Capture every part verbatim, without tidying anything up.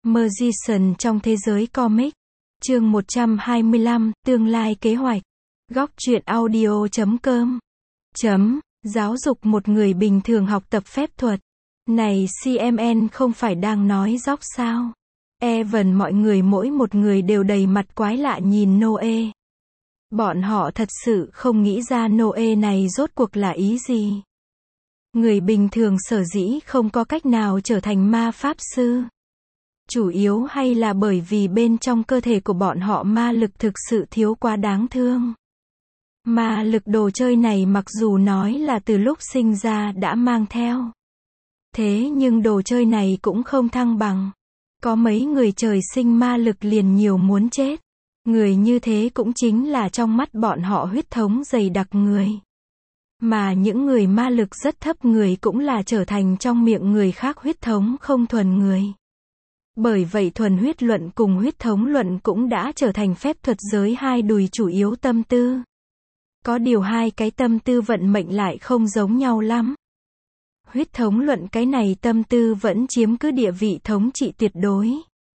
Magician trong thế giới comic. Chương một trăm hai mươi lăm, tương lai kế hoạch. Góc truyện audio chấm com. Chấm, giáo dục một người bình thường học tập phép thuật. Này xê em en không phải đang nói dóc sao? Evan mọi người mỗi một người đều đầy mặt quái lạ nhìn Noe. Bọn họ thật sự không nghĩ ra Noe này rốt cuộc là ý gì. Người bình thường sở dĩ không có cách nào trở thành ma pháp sư. Chủ yếu hay là bởi vì bên trong cơ thể của bọn họ ma lực thực sự thiếu quá đáng thương. Ma lực đồ chơi này mặc dù nói là từ lúc sinh ra đã mang theo. Thế nhưng đồ chơi này cũng không thăng bằng. Có mấy người trời sinh ma lực liền nhiều muốn chết. Người như thế cũng chính là trong mắt bọn họ huyết thống dày đặc người. Mà những người ma lực rất thấp người cũng là trở thành trong miệng người khác huyết thống không thuần người. Bởi vậy thuần huyết luận cùng huyết thống luận cũng đã trở thành phép thuật giới hai đùi chủ yếu tâm tư. Có điều hai cái tâm tư vận mệnh lại không giống nhau lắm. Huyết thống luận cái này tâm tư vẫn chiếm cứ địa vị thống trị tuyệt đối.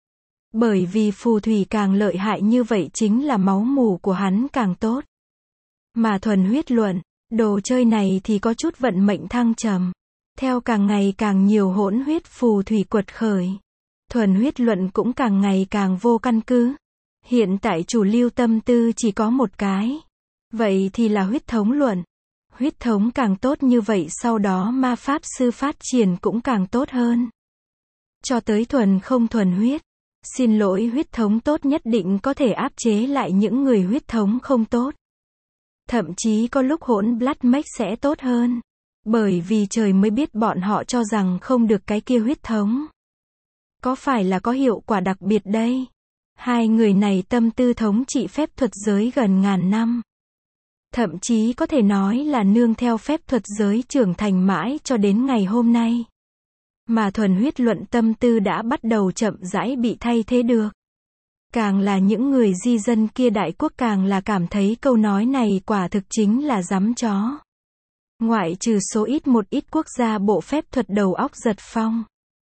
Bởi vì phù thủy càng lợi hại như vậy chính là máu mủ của hắn càng tốt. Mà thuần huyết luận, đồ chơi này thì có chút vận mệnh thăng trầm. Theo càng ngày càng nhiều hỗn huyết phù thủy quật khởi. Thuần huyết luận cũng càng ngày càng vô căn cứ. Hiện tại chủ lưu tâm tư chỉ có một cái. Vậy thì là huyết thống luận. Huyết thống càng tốt như vậy sau đó ma pháp sư phát triển cũng càng tốt hơn. Cho tới thuần không thuần huyết. Xin lỗi huyết thống tốt nhất định có thể áp chế lại những người huyết thống không tốt. Thậm chí có lúc hỗn blood mage sẽ tốt hơn. Bởi vì trời mới biết bọn họ cho rằng không được cái kia huyết thống. Có phải là có hiệu quả đặc biệt đây? Hai người này tâm tư thống trị phép thuật giới gần ngàn năm. Thậm chí có thể nói là nương theo phép thuật giới trưởng thành mãi cho đến ngày hôm nay. Mà thuần huyết luận tâm tư đã bắt đầu chậm rãi bị thay thế được. Càng là những người di dân kia đại quốc càng là cảm thấy câu nói này quả thực chính là giám chó. Ngoại trừ số ít một ít quốc gia bộ phép thuật đầu óc giật phong.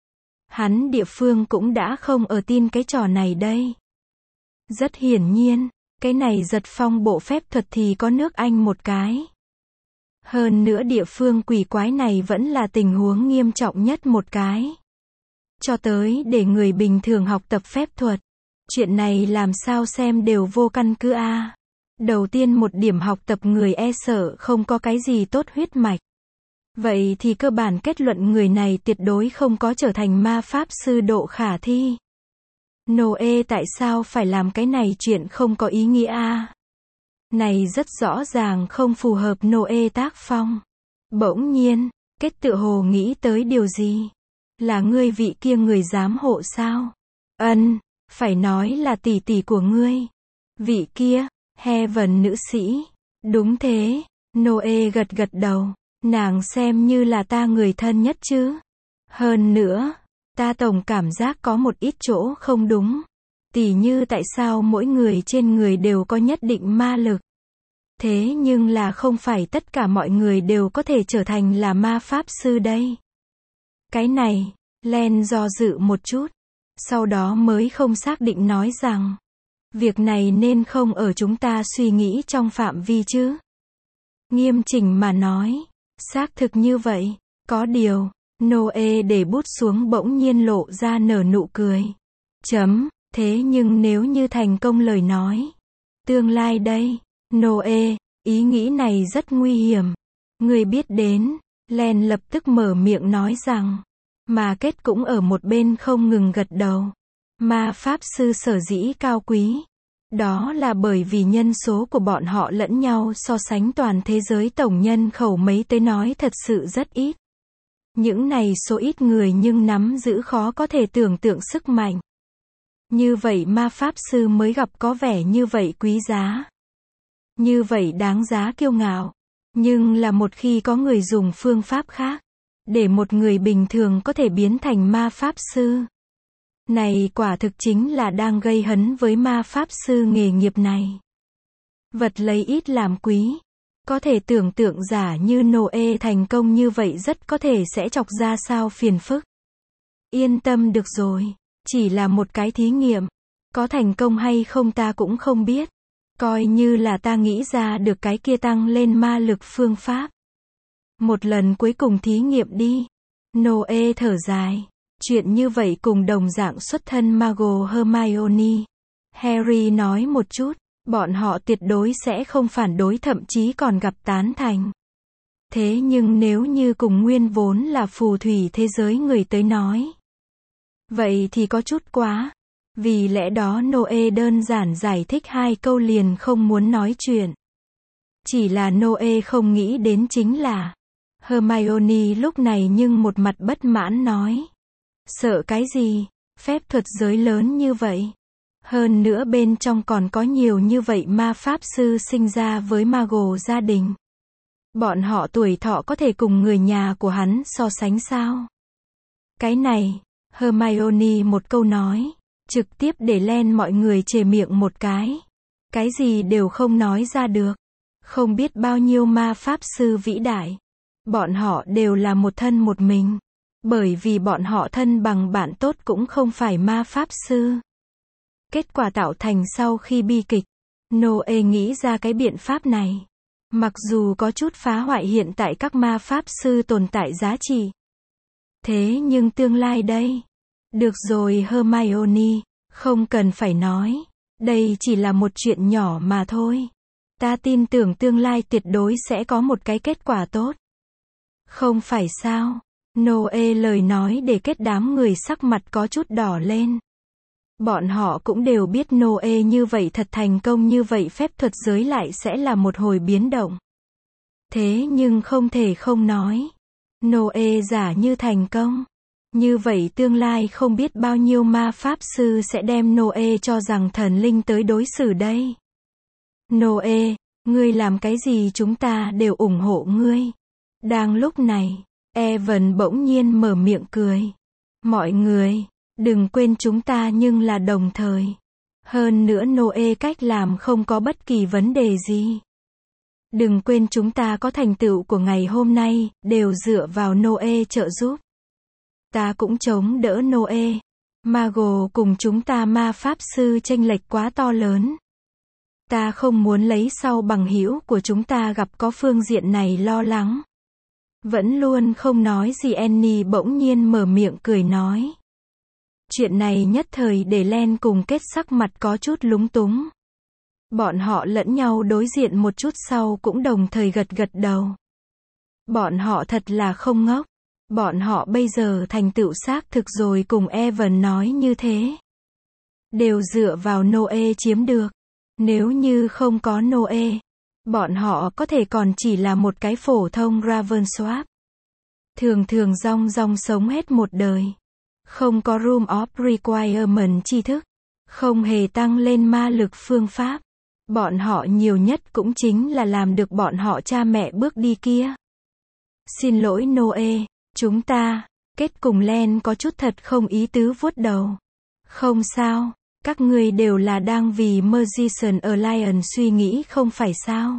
Hắn địa phương cũng đã không ở tin cái trò này đây. Rất hiển nhiên, cái này giật phong bộ phép thuật thì có nước Anh một cái. Hơn nữa địa phương quỷ quái này vẫn là tình huống nghiêm trọng nhất một cái. Cho tới để người bình thường học tập phép thuật. Chuyện này làm sao xem đều vô căn cứ a. À. Đầu tiên một điểm học tập người e sợ không có cái gì tốt huyết mạch. Vậy thì cơ bản kết luận người này tuyệt đối không có trở thành ma pháp sư độ khả thi. Noe tại sao phải làm cái này chuyện không có ý nghĩa a? À? Này rất rõ ràng không phù hợp Noe tác phong. Bỗng nhiên, kết tựa hồ nghĩ tới điều gì? Là ngươi vị kia người giám hộ sao? Ân, phải nói là tỷ tỷ của ngươi. Vị kia, Heaven nữ sĩ. Đúng thế, Noe gật gật đầu. Nàng xem như là ta người thân nhất chứ. Hơn nữa, ta tổng cảm giác có một ít chỗ không đúng. Tỉ như tại sao mỗi người trên người đều có nhất định ma lực. Thế nhưng là không phải tất cả mọi người đều có thể trở thành là ma pháp sư đây. Cái này, Len do dự một chút. Sau đó mới không xác định nói rằng. Việc này nên không ở chúng ta suy nghĩ trong phạm vi chứ. Nghiêm chỉnh mà nói. Xác thực như vậy. Có điều, Noe để bút xuống bỗng nhiên lộ ra nở nụ cười. Chấm, thế nhưng nếu như thành công lời nói. Tương lai đây, Noe, ý nghĩ này rất nguy hiểm. Người biết đến, Len lập tức mở miệng nói rằng. Mà kết cũng ở một bên không ngừng gật đầu. Ma pháp sư sở dĩ cao quý. Đó là bởi vì nhân số của bọn họ lẫn nhau so sánh toàn thế giới tổng nhân khẩu mấy tới nói thật sự rất ít. Những này số ít người nhưng nắm giữ khó có thể tưởng tượng sức mạnh. Như vậy ma pháp sư mới gặp có vẻ như vậy quý giá. Như vậy đáng giá kiêu ngạo. Nhưng là một khi có người dùng phương pháp khác. Để một người bình thường có thể biến thành ma pháp sư. Này quả thực chính là đang gây hấn với ma pháp sư nghề nghiệp này. Vật lấy ít làm quý. Có thể tưởng tượng giả như Noe thành công như vậy rất có thể sẽ chọc ra sao phiền phức. Yên tâm được rồi. Chỉ là một cái thí nghiệm. Có thành công hay không ta cũng không biết. Coi như là ta nghĩ ra được cái kia tăng lên ma lực phương pháp. Một lần cuối cùng thí nghiệm đi. Noe thở dài. Chuyện như vậy cùng đồng dạng xuất thân Mago Hermione. Harry nói một chút. Bọn họ tuyệt đối sẽ không phản đối, thậm chí còn gặp tán thành. Thế nhưng nếu như cùng nguyên vốn là phù thủy thế giới người tới nói, vậy thì có chút quá. Vì lẽ đó Noe đơn giản giải thích hai câu liền không muốn nói chuyện. Chỉ là Noe không nghĩ đến chính là Hermione lúc này nhưng một mặt bất mãn nói. Sợ cái gì? Phép thuật giới lớn như vậy. Hơn nữa bên trong còn có nhiều như vậy ma pháp sư sinh ra với Mago gia đình. Bọn họ tuổi thọ có thể cùng người nhà của hắn so sánh sao? Cái này, Hermione một câu nói, trực tiếp để len mọi người chề miệng một cái. Cái gì đều không nói ra được. Không biết bao nhiêu ma pháp sư vĩ đại. Bọn họ đều là một thân một mình. Bởi vì bọn họ thân bằng bạn tốt cũng không phải ma pháp sư. Kết quả tạo thành sau khi bi kịch. Noe nghĩ ra cái biện pháp này. Mặc dù có chút phá hoại hiện tại các ma pháp sư tồn tại giá trị. Thế nhưng tương lai đây. Được rồi Hermione, không cần phải nói. Đây chỉ là một chuyện nhỏ mà thôi. Ta tin tưởng tương lai tuyệt đối sẽ có một cái kết quả tốt. Không phải sao? Noe lời nói để kết đám người sắc mặt có chút đỏ lên. Bọn họ cũng đều biết Noe như vậy thật thành công như vậy phép thuật giới lại sẽ là một hồi biến động. Thế nhưng không thể không nói. Noe giả như thành công. Như vậy tương lai không biết bao nhiêu ma pháp sư sẽ đem Noe cho rằng thần linh tới đối xử đây. Noe, ngươi làm cái gì chúng ta đều ủng hộ ngươi. Đang lúc này, Evan bỗng nhiên mở miệng cười. Mọi người, đừng quên chúng ta nhưng là đồng thời. Hơn nữa Noe cách làm không có bất kỳ vấn đề gì. Đừng quên chúng ta có thành tựu của ngày hôm nay, đều dựa vào Noe trợ giúp. Ta cũng chống đỡ Noe. Mago cùng chúng ta ma pháp sư chênh lệch quá to lớn. Ta không muốn lấy sau bằng hữu của chúng ta gặp có phương diện này lo lắng. Vẫn luôn không nói gì Annie bỗng nhiên mở miệng cười nói. Chuyện này nhất thời để Len cùng Kết sắc mặt có chút lúng túng. Bọn họ lẫn nhau đối diện một chút sau cũng đồng thời gật gật đầu. Bọn họ thật là không ngốc. Bọn họ bây giờ thành tựu xác thực rồi cùng Evan nói như thế. Đều dựa vào Noe chiếm được. Nếu như không có Noe, bọn họ có thể còn chỉ là một cái phổ thông Ravensworth. Thường thường rong rong sống hết một đời. Không có Room of Requirement tri thức. Không hề tăng lên ma lực phương pháp. Bọn họ nhiều nhất cũng chính là làm được bọn họ cha mẹ bước đi kia. Xin lỗi Noe, chúng ta, Kết cùng Len có chút thật không ý tứ vuốt đầu. Không sao, các ngươi đều là đang vì Magician Alliance suy nghĩ không phải sao.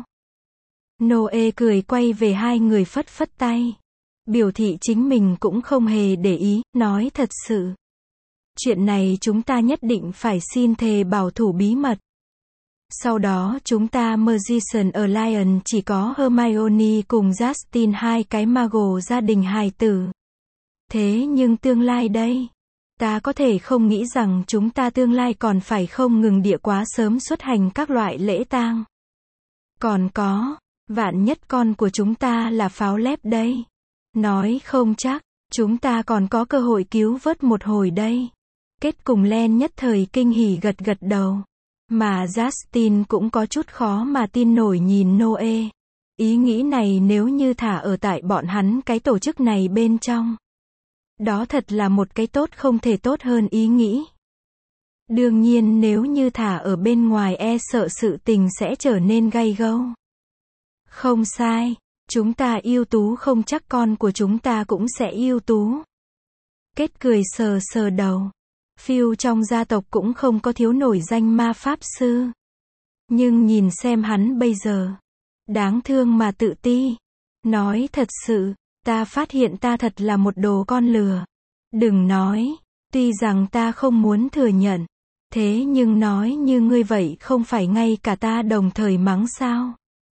Noe cười quay về hai người phất phất tay. Biểu thị chính mình cũng không hề để ý, nói thật sự. Chuyện này chúng ta nhất định phải xin thề bảo thủ bí mật. Sau đó chúng ta Magician Alliance chỉ có Hermione cùng Justin hai cái Mago gia đình hài tử. Thế nhưng tương lai đây, ta có thể không nghĩ rằng chúng ta tương lai còn phải không ngừng địa quá sớm xuất hành các loại lễ tang. Còn có, vạn nhất con của chúng ta là pháo lép đây. Nói không chắc, chúng ta còn có cơ hội cứu vớt một hồi đây. Kết cùng Len nhất thời kinh hỉ gật gật đầu. Mà Justin cũng có chút khó mà tin nổi nhìn Noe. Ý nghĩ này nếu như thả ở tại bọn hắn cái tổ chức này bên trong. Đó thật là một cái tốt không thể tốt hơn ý nghĩ. Đương nhiên nếu như thả ở bên ngoài e sợ sự tình sẽ trở nên gay gâu. Không sai, chúng ta ưu tú không chắc con của chúng ta cũng sẽ ưu tú. Kết cười sờ sờ đầu. Phil trong gia tộc cũng không có thiếu nổi danh ma pháp sư. Nhưng nhìn xem hắn bây giờ. Đáng thương mà tự ti. Nói thật sự, ta phát hiện ta thật là một đồ con lừa. Đừng nói, Tuy rằng ta không muốn thừa nhận, thế nhưng nói như ngươi vậy không phải ngay cả ta đồng thời mắng sao?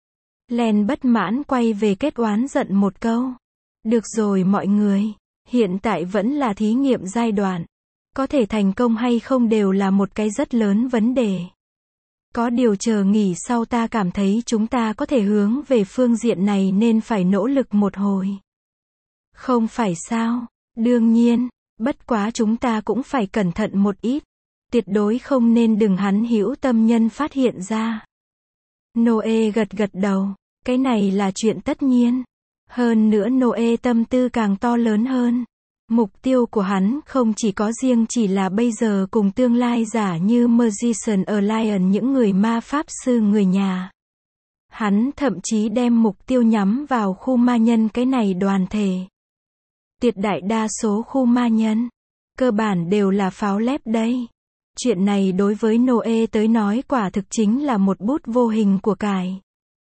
Len bất mãn quay về kết oán giận một câu. Được rồi mọi người, hiện tại vẫn là thí nghiệm giai đoạn. Có thể thành công hay không đều là một cái rất lớn vấn đề. Có điều chờ nghỉ sau ta cảm thấy chúng ta có thể hướng về phương diện này nên phải nỗ lực một hồi. Không phải sao? Đương nhiên, bất quá chúng ta cũng phải cẩn thận một ít. Tuyệt đối không nên đừng hắn hữu tâm nhân phát hiện ra. Noe gật gật đầu, cái này là chuyện tất nhiên. Hơn nữa Noe tâm tư càng to lớn hơn. Mục tiêu của hắn không chỉ có riêng chỉ là bây giờ cùng tương lai giả như Magician Alliance những người ma pháp sư người nhà. Hắn thậm chí đem mục tiêu nhắm vào khu ma nhân cái này đoàn thể. Tuyệt đại đa số khu ma nhân, cơ bản đều là pháo lép đây. Chuyện này đối với Noe tới nói quả thực chính là một bút vô hình của cải.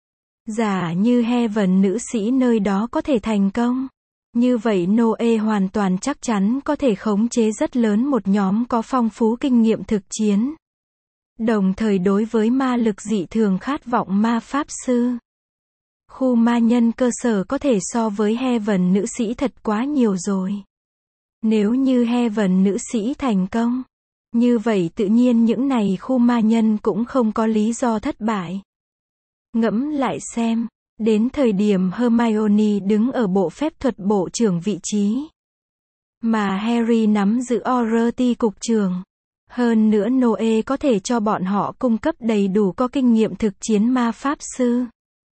Giả như Heaven nữ sĩ nơi đó có thể thành công. Như vậy Noe hoàn toàn chắc chắn có thể khống chế rất lớn một nhóm có phong phú kinh nghiệm thực chiến. Đồng thời đối với ma lực dị thường khát vọng ma pháp sư. Khu ma nhân cơ sở có thể so với Heaven nữ sĩ thật quá nhiều rồi. Nếu như Heaven nữ sĩ thành công, như vậy tự nhiên những này khu ma nhân cũng không có lý do thất bại. Ngẫm lại xem, đến thời điểm Hermione đứng ở bộ phép thuật bộ trưởng vị trí, mà Harry nắm giữ Authority cục trưởng. Hơn nữa Noe có thể cho bọn họ cung cấp đầy đủ có kinh nghiệm thực chiến ma pháp sư.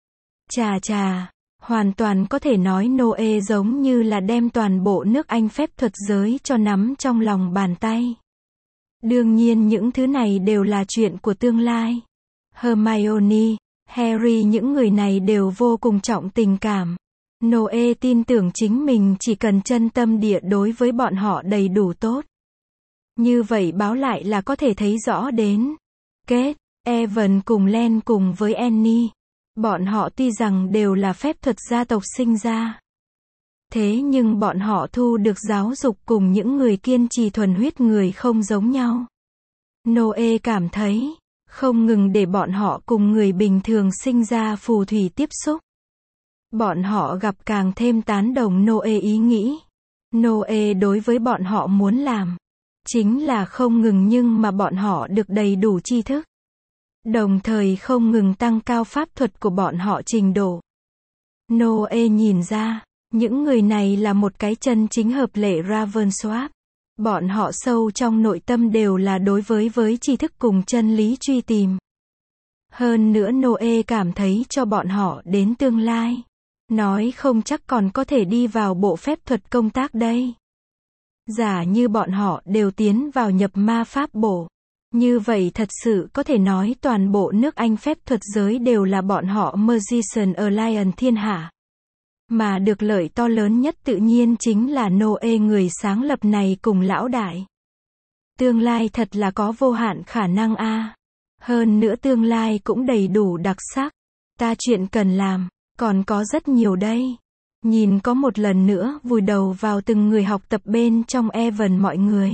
Chà chà, hoàn toàn có thể nói Noe giống như là đem toàn bộ nước Anh phép thuật giới cho nắm trong lòng bàn tay. Đương nhiên những thứ này đều là chuyện của tương lai. Hermione, Harry những người này đều vô cùng trọng tình cảm. Noe tin tưởng chính mình chỉ cần chân tâm địa đối với bọn họ đầy đủ tốt. Như vậy báo lại là có thể thấy rõ đến. Kết, Evan cùng Len cùng với Annie. Bọn họ tuy rằng đều là phép thuật gia tộc sinh ra. Thế nhưng bọn họ thu được giáo dục cùng những người kiên trì thuần huyết người không giống nhau. Noe cảm thấy, không ngừng để bọn họ cùng người bình thường sinh ra phù thủy tiếp xúc. Bọn họ gặp càng thêm tán đồng Noe ý nghĩ. Noe đối với bọn họ muốn làm, chính là không ngừng nhưng mà bọn họ được đầy đủ tri thức. Đồng thời không ngừng tăng cao pháp thuật của bọn họ trình độ. Noe nhìn ra, những người này là một cái chân chính hợp lệ Ravensworth. Bọn họ sâu trong nội tâm đều là đối với với tri thức cùng chân lý truy tìm. Hơn nữa Noe cảm thấy cho bọn họ đến tương lai. Nói không chắc còn có thể đi vào bộ phép thuật công tác đây. Giả như bọn họ đều tiến vào nhập ma pháp bộ. Như vậy thật sự có thể nói toàn bộ nước Anh phép thuật giới đều là bọn họ Magician Alliance thiên hạ. Mà được lợi to lớn nhất tự nhiên chính là Noe người sáng lập này cùng lão đại. Tương lai thật là có vô hạn khả năng a. À. Hơn nữa tương lai cũng đầy đủ đặc sắc. Ta chuyện cần làm, còn có rất nhiều đây. Nhìn có một lần nữa vùi đầu vào từng người học tập bên trong Evan mọi người.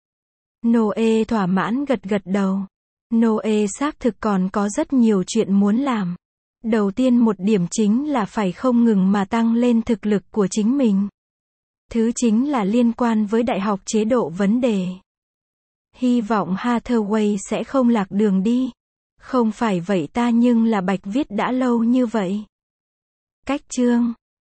Noe thỏa mãn gật gật đầu. Noe xác thực còn có rất nhiều chuyện muốn làm. Đầu tiên một điểm chính là phải không ngừng mà tăng lên thực lực của chính mình. Thứ chính là liên quan với đại học chế độ vấn đề. Hy vọng Hathaway sẽ không lạc đường đi. Không phải vậy ta nhưng là bạch viết đã lâu như vậy. Cách chương